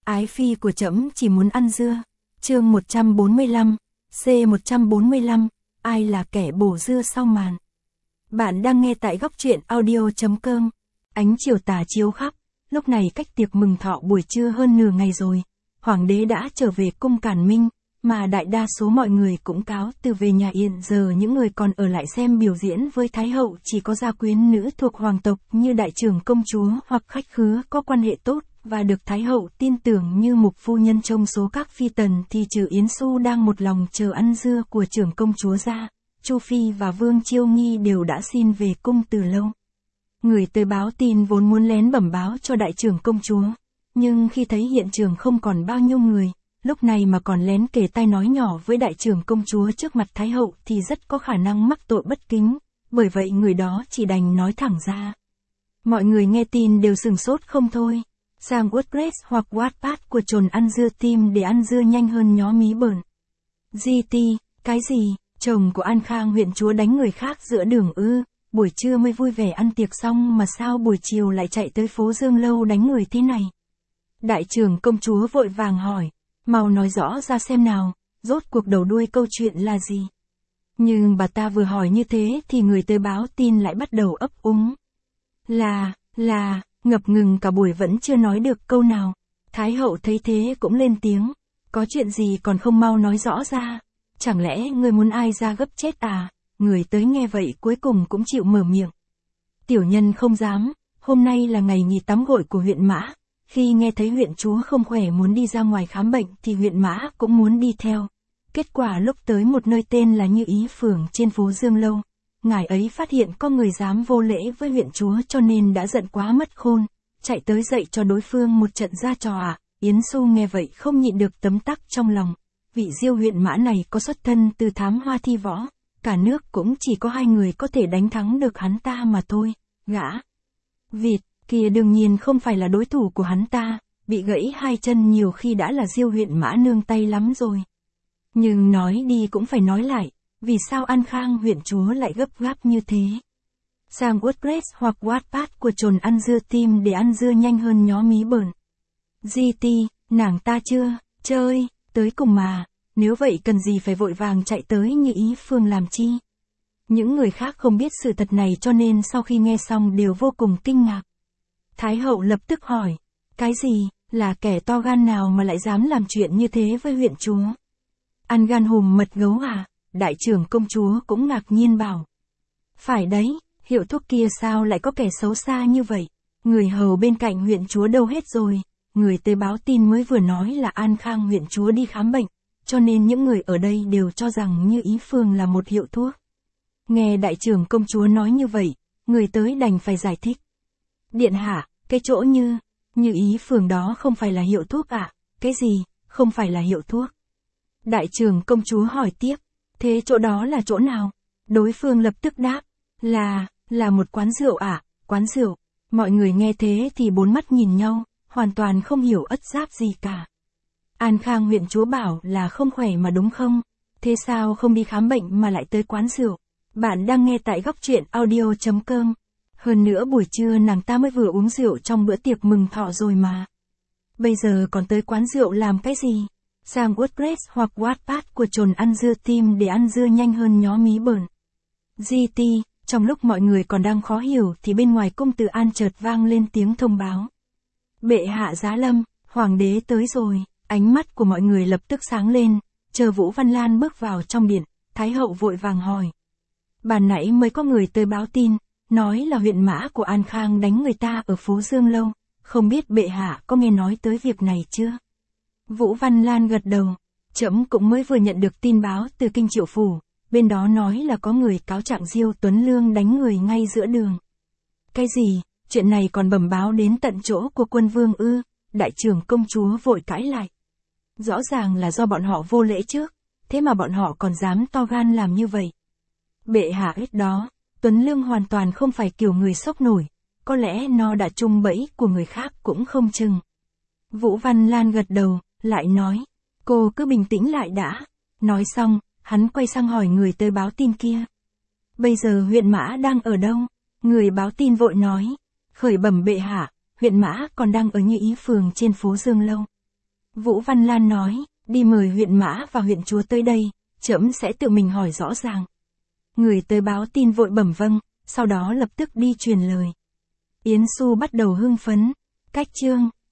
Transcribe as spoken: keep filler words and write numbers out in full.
Ái phi của trẫm chỉ muốn ăn dưa. Chương một trăm bốn mươi lăm, C một trăm bốn mươi lăm, ai là kẻ bổ dưa sau màn. Bạn đang nghe tại góc truyện audio chấm com. Ánh chiều tà chiếu khắp, lúc này cách tiệc mừng thọ buổi trưa hơn nửa ngày rồi. Hoàng đế đã trở về cung Càn Minh, mà đại đa số mọi người cũng cáo từ về nhà yên. Giờ những người còn ở lại xem biểu diễn với Thái hậu chỉ có gia quyến nữ thuộc hoàng tộc như đại trưởng công chúa hoặc khách khứa có quan hệ tốt và được Thái hậu tin tưởng như mục phu nhân. Trong số các phi tần thì trừ Yến Xu đang một lòng chờ ăn dưa của trưởng công chúa ra, Chu Phi và Vương Chiêu Nghi đều đã xin về cung từ lâu. Người tới báo tin vốn muốn lén bẩm báo cho đại trưởng công chúa, nhưng khi thấy hiện trường không còn bao nhiêu người, lúc này mà còn lén kề tai nói nhỏ với đại trưởng công chúa trước mặt Thái hậu thì rất có khả năng mắc tội bất kính, bởi vậy người đó chỉ đành nói thẳng ra. Mọi người nghe tin đều sửng sốt không thôi. Sang WordPress hoặc Wattpad của trồn ăn dưa tim để ăn dưa nhanh hơn nhó mí bờn. giê tê, cái gì, chồng của An Khang huyện chúa đánh người khác giữa đường ư, buổi trưa mới vui vẻ ăn tiệc xong mà sao buổi chiều lại chạy tới phố Dương Lâu đánh người thế này. Đại trưởng công chúa vội vàng hỏi, mau nói rõ ra xem nào, rốt cuộc đầu đuôi câu chuyện là gì. Nhưng bà ta vừa hỏi như thế thì người tới báo tin lại bắt đầu ấp úng. Là, là, ngập ngừng cả buổi vẫn chưa nói được câu nào. Thái hậu thấy thế cũng lên tiếng, có chuyện gì còn không mau nói rõ ra, chẳng lẽ người muốn ai ra gấp chết à. Người tới nghe vậy cuối cùng cũng chịu mở miệng. Tiểu nhân không dám, hôm nay là ngày nghỉ tắm gội của huyện Mã, khi nghe thấy huyện chúa không khỏe muốn đi ra ngoài khám bệnh thì huyện Mã cũng muốn đi theo. Kết quả lúc tới một nơi tên là Như Ý Phường trên phố Dương Lâu, ngài ấy phát hiện có người dám vô lễ với huyện chúa cho nên đã giận quá mất khôn, chạy tới dạy cho đối phương một trận ra trò ạ. À. Yến Xu nghe vậy không nhịn được tấm tắc trong lòng, vị Diêu huyện Mã này có xuất thân từ thám hoa thi võ, cả nước cũng chỉ có hai người có thể đánh thắng được hắn ta mà thôi. Gã vịt kia đương nhiên không phải là đối thủ của hắn ta, bị gãy hai chân nhiều khi đã là Diêu huyện Mã nương tay lắm rồi. Nhưng nói đi cũng phải nói lại, vì sao An Khang huyện chúa lại gấp gáp như thế? Sang WordPress hoặc Wattpad của trồn ăn dưa tim để ăn dưa nhanh hơn nhó mí bờn. giê tê, nàng ta chưa chơi tới cùng mà, nếu vậy cần gì phải vội vàng chạy tới Như Ý Phường làm chi? Những người khác không biết sự thật này cho nên sau khi nghe xong đều vô cùng kinh ngạc. Thái hậu lập tức hỏi, cái gì, là kẻ to gan nào mà lại dám làm chuyện như thế với huyện chúa? Ăn gan hùm mật gấu à? Đại trưởng công chúa cũng ngạc nhiên bảo. Phải đấy, hiệu thuốc kia sao lại có kẻ xấu xa như vậy? Người hầu bên cạnh huyện chúa đâu hết rồi? Người tới báo tin mới vừa nói là An Khang huyện chúa đi khám bệnh, cho nên những người ở đây đều cho rằng Như Ý Phường là một hiệu thuốc. Nghe đại trưởng công chúa nói như vậy, người tới đành phải giải thích. Điện hạ, cái chỗ như, Như Ý Phường đó không phải là hiệu thuốc ạ. À? Cái gì, không phải là hiệu thuốc? Đại trưởng công chúa hỏi tiếp, thế chỗ đó là chỗ nào? Đối phương lập tức đáp, là, là một quán rượu ạ. À? Quán rượu. Mọi người nghe thế thì bốn mắt nhìn nhau, hoàn toàn không hiểu ất giáp gì cả. An Khang huyện chúa bảo là không khỏe mà đúng không? Thế sao không đi khám bệnh mà lại tới quán rượu? Bạn đang nghe tại góc truyện audio chấm com. Hơn nữa buổi trưa nàng ta mới vừa uống rượu trong bữa tiệc mừng thọ rồi mà. Bây giờ còn tới quán rượu làm cái gì? Sang WordPress hoặc Wattpad của trồn ăn dưa tim để ăn dưa nhanh hơn nhó mí bờn. giê tê, trong lúc mọi người còn đang khó hiểu thì bên ngoài cung Từ An chợt vang lên tiếng thông báo. Bệ hạ giá lâm, hoàng đế tới rồi. Ánh mắt của mọi người lập tức sáng lên, chờ Vũ Văn Lan bước vào trong điện, Thái hậu vội vàng hỏi. Bàn nãy mới có người tới báo tin, nói là huyện Mã của An Khang đánh người ta ở phố Dương Lâu, không biết bệ hạ có nghe nói tới việc này chưa? Vũ Văn Lan gật đầu, trẫm cũng mới vừa nhận được tin báo từ Kinh Triệu Phủ, bên đó nói là có người cáo trạng Diêu Tuấn Lương đánh người ngay giữa đường. Cái gì, chuyện này còn bẩm báo đến tận chỗ của quân vương ư? Đại trưởng công chúa vội cãi lại. Rõ ràng là do bọn họ vô lễ trước, thế mà bọn họ còn dám to gan làm như vậy. Bệ hạ biết đó, Tuấn Lương hoàn toàn không phải kiểu người sốc nổi, có lẽ nó đã trúng bẫy của người khác cũng không chừng. Vũ Văn Lan gật đầu, lại nói, cô cứ bình tĩnh lại đã. Nói xong, hắn quay sang hỏi người tới báo tin kia. Bây giờ huyện Mã đang ở đâu? Người báo tin vội nói, khởi bẩm bệ hạ, huyện Mã còn đang ở Như Ý Phường trên phố Dương Lâu. Vũ Văn Lan nói, đi mời huyện mã và huyện chúa tới đây, trẫm sẽ tự mình hỏi rõ ràng. Người tới báo tin vội bẩm vâng, sau đó lập tức đi truyền lời. Yến Xu bắt đầu hưng phấn. Cách chương